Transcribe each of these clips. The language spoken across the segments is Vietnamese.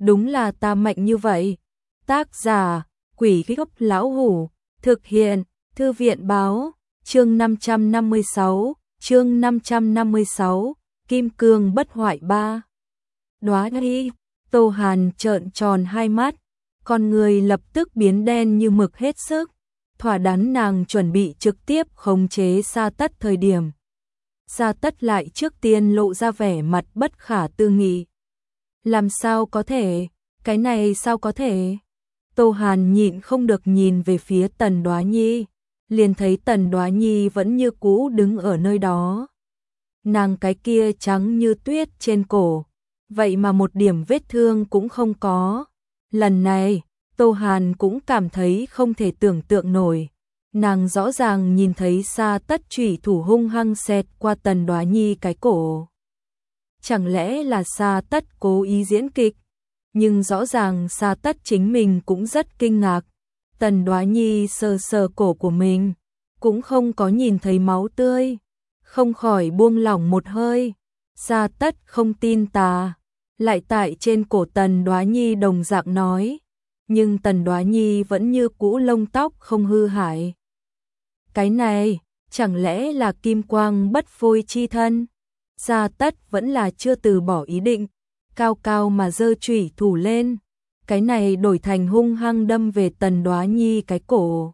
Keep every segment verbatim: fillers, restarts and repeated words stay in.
đúng là ta mạnh như vậy. Tác giả, Quỷ Gốc Lão Hủ, thực hiện, Thư viện Báo, chương năm trăm năm mươi sáu, chương năm trăm năm mươi sáu, Kim Cương Bất Hoại ba. Đóa đi, Tô Hàn trợn tròn hai mắt, con người lập tức biến đen như mực hết sức, thỏa đắn nàng chuẩn bị trực tiếp khống chế Sa Tất thời điểm. Sa Tất lại trước tiên lộ ra vẻ mặt bất khả tư nghị. Làm sao có thể, cái này sao có thể? Tô Hàn nhịn không được nhìn về phía Tần Đóa Nhi, liền thấy Tần Đóa Nhi vẫn như cũ đứng ở nơi đó. Nàng cái kia trắng như tuyết trên cổ, vậy mà một điểm vết thương cũng không có. Lần này, Tô Hàn cũng cảm thấy không thể tưởng tượng nổi. Nàng rõ ràng nhìn thấy Sa Tất chủy thủ hung hăng xẹt qua Tần Đóa Nhi cái cổ. Chẳng lẽ là Sa Tất cố ý diễn kịch? Nhưng rõ ràng Sa Tất chính mình cũng rất kinh ngạc. Tần Đóa Nhi sờ sờ cổ của mình, cũng không có nhìn thấy máu tươi, không khỏi buông lỏng một hơi. Sa Tất không tin tà, lại tại trên cổ Tần Đóa Nhi đồng dạng nói, nhưng Tần Đóa Nhi vẫn như cũ lông tóc không hư hại. Cái này, chẳng lẽ là kim quang bất phôi chi thân? Sa Tất vẫn là chưa từ bỏ ý định, cao cao mà giơ chủy thủ lên, cái này đổi thành hung hăng đâm về Tần Đóa Nhi cái cổ.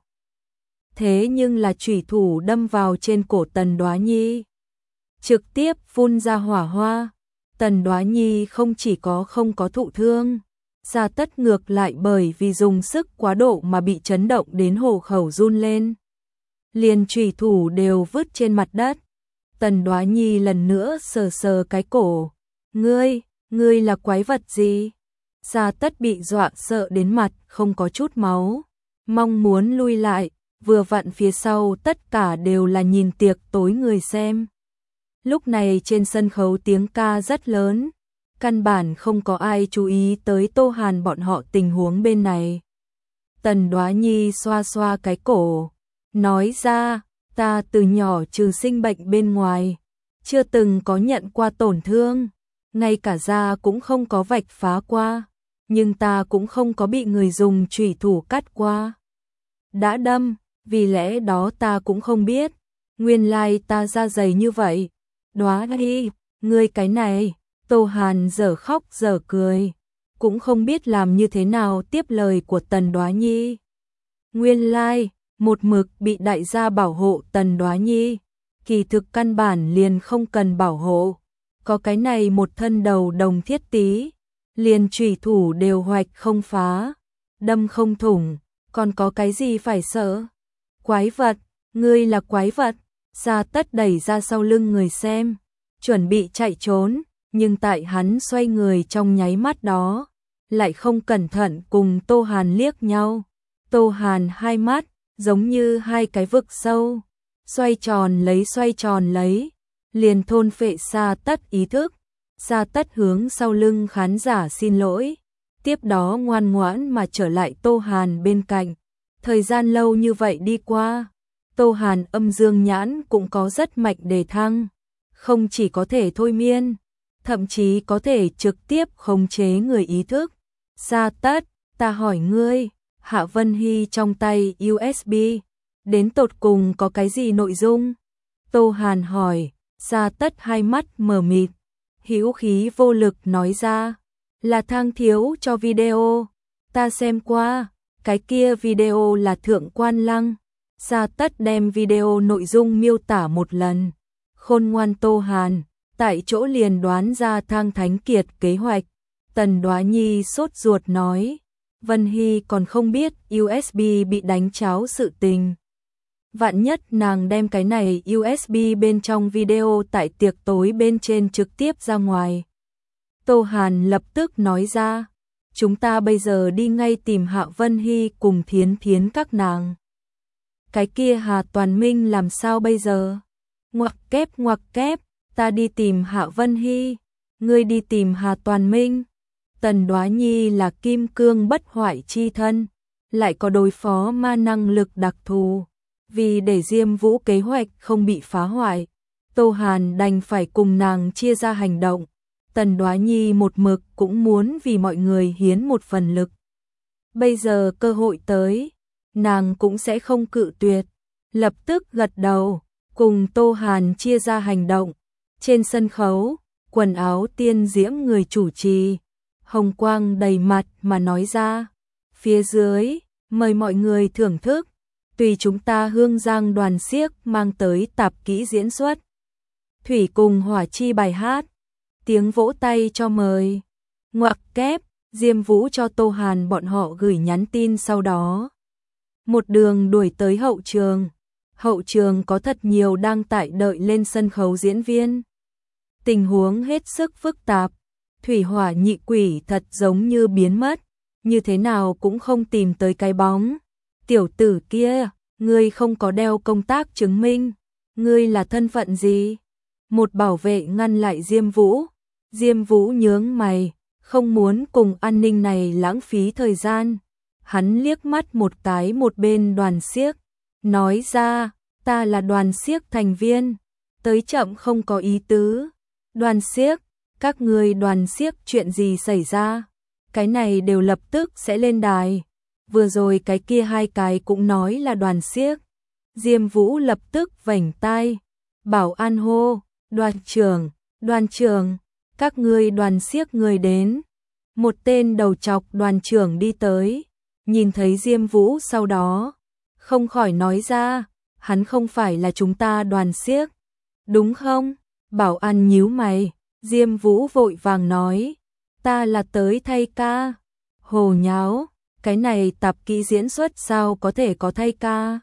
Thế nhưng là chủy thủ đâm vào trên cổ Tần Đóa Nhi, trực tiếp phun ra hỏa hoa. Tần Đóa Nhi không chỉ có không có thụ thương, Sa Tất ngược lại bởi vì dùng sức quá độ mà bị chấn động đến hổ khẩu run lên. Liền chủy thủ đều vứt trên mặt đất. Tần Đóa Nhi lần nữa sờ sờ cái cổ. Ngươi, ngươi là quái vật gì? Sa Tất bị dọa sợ đến mặt không có chút máu, mong muốn lui lại, vừa vặn phía sau tất cả đều là nhìn tiệc tối người xem. Lúc này trên sân khấu tiếng ca rất lớn, căn bản không có ai chú ý tới Tô Hàn bọn họ tình huống bên này. Tần Đóa Nhi xoa xoa cái cổ, nói ra, ta từ nhỏ trừ sinh bệnh bên ngoài, chưa từng có nhận qua tổn thương, ngay cả da cũng không có vạch phá qua, nhưng ta cũng không có bị người dùng chủy thủ cắt qua. Đã đâm, vì lẽ đó ta cũng không biết, nguyên lai ta da dày như vậy. Đóa đi, ngươi cái này, Tô Hàn dở khóc dở cười, cũng không biết làm như thế nào tiếp lời của Tần Đóa Nhi. Nguyên lai, một mực bị đại gia bảo hộ Tần Đóa Nhi, kỳ thực căn bản liền không cần bảo hộ, có cái này một thân đầu đồng thiết tí, liền chủy thủ đều hoạch không phá, đâm không thủng, còn có cái gì phải sợ? Quái vật, ngươi là quái vật. Sa Tất đẩy ra sau lưng người xem, chuẩn bị chạy trốn, nhưng tại hắn xoay người trong nháy mắt đó, lại không cẩn thận cùng Tô Hàn liếc nhau. Tô Hàn hai mắt, giống như hai cái vực sâu, xoay tròn lấy xoay tròn lấy, liền thôn phệ Sa Tất ý thức. Sa Tất hướng sau lưng khán giả xin lỗi, tiếp đó ngoan ngoãn mà trở lại Tô Hàn bên cạnh. Thời gian lâu như vậy đi qua, Tô Hàn âm dương nhãn cũng có rất mạnh đề thăng, không chỉ có thể thôi miên, thậm chí có thể trực tiếp khống chế người ý thức. Sa Tất, ta hỏi ngươi, Hạ Vân Hy trong tay u ét bê, đến tột cùng có cái gì nội dung? Tô Hàn hỏi. Sa Tất hai mắt mờ mịt, hữu khí vô lực nói ra, là Thang Thiếu cho video, ta xem qua, cái kia video là Thượng Quan Lăng. Sa Tất đem video nội dung miêu tả một lần, khôn ngoan Tô Hàn, tại chỗ liền đoán ra Thang Thánh Kiệt kế hoạch. Tần Đóa Nhi sốt ruột nói, Vân Hy còn không biết u ét bê bị đánh tráo sự tình. Vạn nhất nàng đem cái này u ét bê bên trong video tại tiệc tối bên trên trực tiếp ra ngoài. Tô Hàn lập tức nói ra, chúng ta bây giờ đi ngay tìm Hạ Vân Hy cùng Thiến Thiến các nàng. Cái kia Hà Toàn Minh làm sao bây giờ? Ngoặc kép ngoặc kép, ta đi tìm Hạ Vân Hy, ngươi đi tìm Hà Toàn Minh. Tần Đóa Nhi là kim cương bất hoại chi thân, lại có đối phó ma năng lực đặc thù. Vì để Diêm Vũ kế hoạch không bị phá hoại, Tô Hàn đành phải cùng nàng chia ra hành động. Tần Đoá Nhi một mực cũng muốn vì mọi người hiến một phần lực. Bây giờ cơ hội tới, nàng cũng sẽ không cự tuyệt. Lập tức gật đầu, cùng Tô Hàn chia ra hành động. Trên sân khấu, quần áo tiên diễm người chủ trì, hồng quang đầy mặt mà nói ra. Phía dưới, mời mọi người thưởng thức, tùy chúng ta Hương Giang đoàn xiếc mang tới tạp kỹ diễn xuất. Thủy cùng hỏa chi bài hát, tiếng vỗ tay cho mời. Ngoặc kép, Diêm Vũ cho Tô Hàn bọn họ gửi nhắn tin sau đó. Một đường đuổi tới hậu trường. Hậu trường có thật nhiều đang tại đợi lên sân khấu diễn viên. Tình huống hết sức phức tạp. Thủy hỏa nhị quỷ thật giống như biến mất, như thế nào cũng không tìm tới cái bóng. Tiểu tử kia, ngươi không có đeo công tác chứng minh, ngươi là thân phận gì? Một bảo vệ ngăn lại Diêm Vũ. Diêm Vũ nhướng mày, không muốn cùng an ninh này lãng phí thời gian. Hắn liếc mắt một cái một bên đoàn xiếc, nói ra, ta là đoàn xiếc thành viên, tới chậm không có ý tứ. Đoàn xiếc, các người đoàn xiếc chuyện gì xảy ra? Cái này đều lập tức sẽ lên đài. Vừa rồi cái kia hai cái cũng nói là đoàn xiếc. Diêm Vũ lập tức vảnh tai, bảo an hô, đoàn trưởng, đoàn trưởng, các ngươi đoàn xiếc người đến. Một tên đầu chọc đoàn trưởng đi tới, nhìn thấy Diêm Vũ sau đó, không khỏi nói ra, hắn không phải là chúng ta đoàn xiếc, đúng không? Bảo an nhíu mày, Diêm Vũ vội vàng nói, ta là tới thay ca. Hồ nháo, cái này tạp kỹ diễn xuất sao có thể có thay ca?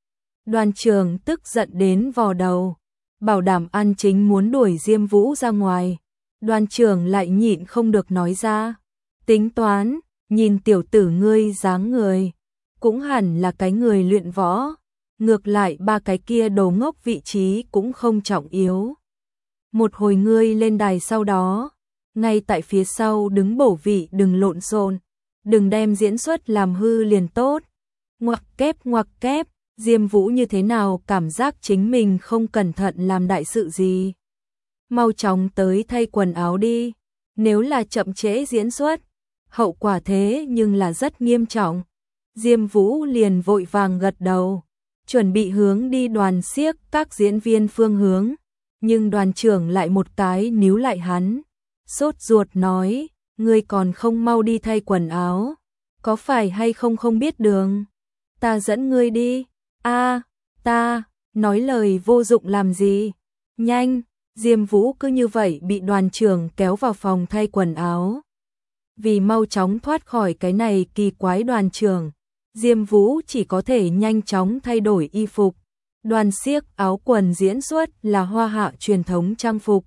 Đoàn trưởng tức giận đến vò đầu, bảo đảm An Chính muốn đuổi Diêm Vũ ra ngoài. Đoàn trưởng lại nhịn không được nói ra, tính toán, nhìn tiểu tử ngươi dáng người, cũng hẳn là cái người luyện võ, ngược lại ba cái kia đồ ngốc vị trí cũng không trọng yếu. Một hồi ngươi lên đài sau đó, ngay tại phía sau đứng bổ vị đừng lộn xộn, đừng đem diễn xuất làm hư liền tốt. Ngoặc kép ngoặc kép, Diêm Vũ như thế nào cảm giác chính mình không cẩn thận làm đại sự gì. Mau chóng tới thay quần áo đi, nếu là chậm trễ diễn xuất, hậu quả thế nhưng là rất nghiêm trọng. Diêm Vũ liền vội vàng gật đầu, chuẩn bị hướng đi đoàn xiếc các diễn viên phương hướng, nhưng đoàn trưởng lại một cái níu lại hắn, sốt ruột nói, ngươi còn không mau đi thay quần áo, có phải hay không không biết đường, ta dẫn ngươi đi. A, ta, nói lời vô dụng làm gì, nhanh. Diêm Vũ cứ như vậy bị đoàn trưởng kéo vào phòng thay quần áo. Vì mau chóng thoát khỏi cái này kỳ quái đoàn trưởng, Diêm Vũ chỉ có thể nhanh chóng thay đổi y phục. Đoàn xiếc áo quần diễn xuất là Hoa Hạ truyền thống trang phục.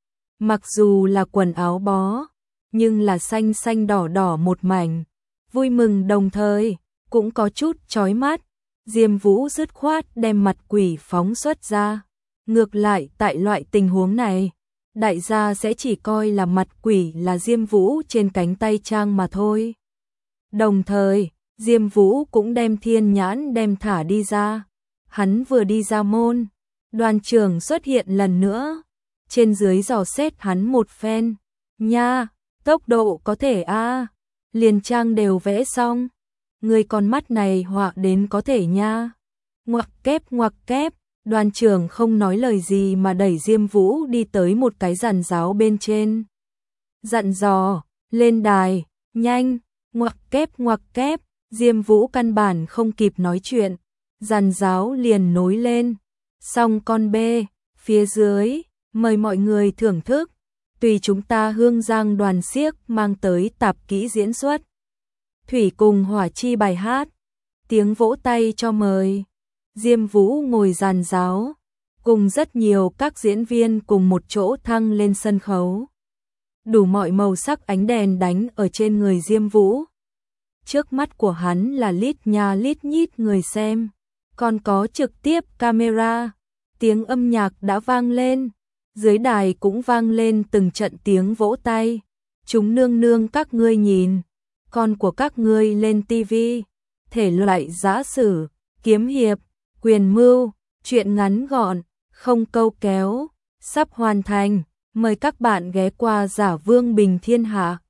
Mặc dù là quần áo bó, nhưng là xanh xanh đỏ đỏ một mảnh, vui mừng đồng thời, cũng có chút chói mắt. Diêm Vũ dứt khoát đem mặt quỷ phóng xuất ra. Ngược lại tại loại tình huống này, đại gia sẽ chỉ coi là mặt quỷ là Diêm Vũ trên cánh tay trang mà thôi. Đồng thời, Diêm Vũ cũng đem thiên nhãn đem thả đi ra. Hắn vừa đi ra môn, đoàn trưởng xuất hiện lần nữa, trên dưới dò xét hắn một phen. Nha, tốc độ có thể a à, liền trang đều vẽ xong. Người con mắt này họa đến có thể nha. Ngoặc kép ngoặc kép. Đoàn trưởng không nói lời gì mà đẩy Diêm Vũ đi tới một cái giàn giáo bên trên. Dặn dò, lên đài, nhanh, ngoặc kép ngoặc kép, Diêm Vũ căn bản không kịp nói chuyện. Giàn giáo liền nối lên, xong con bê, phía dưới, mời mọi người thưởng thức, tùy chúng ta Hương Giang đoàn xiếc mang tới tạp kỹ diễn xuất. Thủy cùng hỏa chi bài hát, tiếng vỗ tay cho mời. Diêm Vũ ngồi giàn giáo, cùng rất nhiều các diễn viên cùng một chỗ thăng lên sân khấu. Đủ mọi màu sắc ánh đèn đánh ở trên người Diêm Vũ. Trước mắt của hắn là lít nha lít nhít người xem, còn có trực tiếp camera. Tiếng âm nhạc đã vang lên, dưới đài cũng vang lên từng trận tiếng vỗ tay. Chúng nương nương các ngươi nhìn, con của các ngươi lên tivi, thể loại giã sử, kiếm hiệp, quyền mưu, chuyện ngắn gọn, không câu kéo, sắp hoàn thành. Mời các bạn ghé qua Giả Vương Bình Thiên Hạ.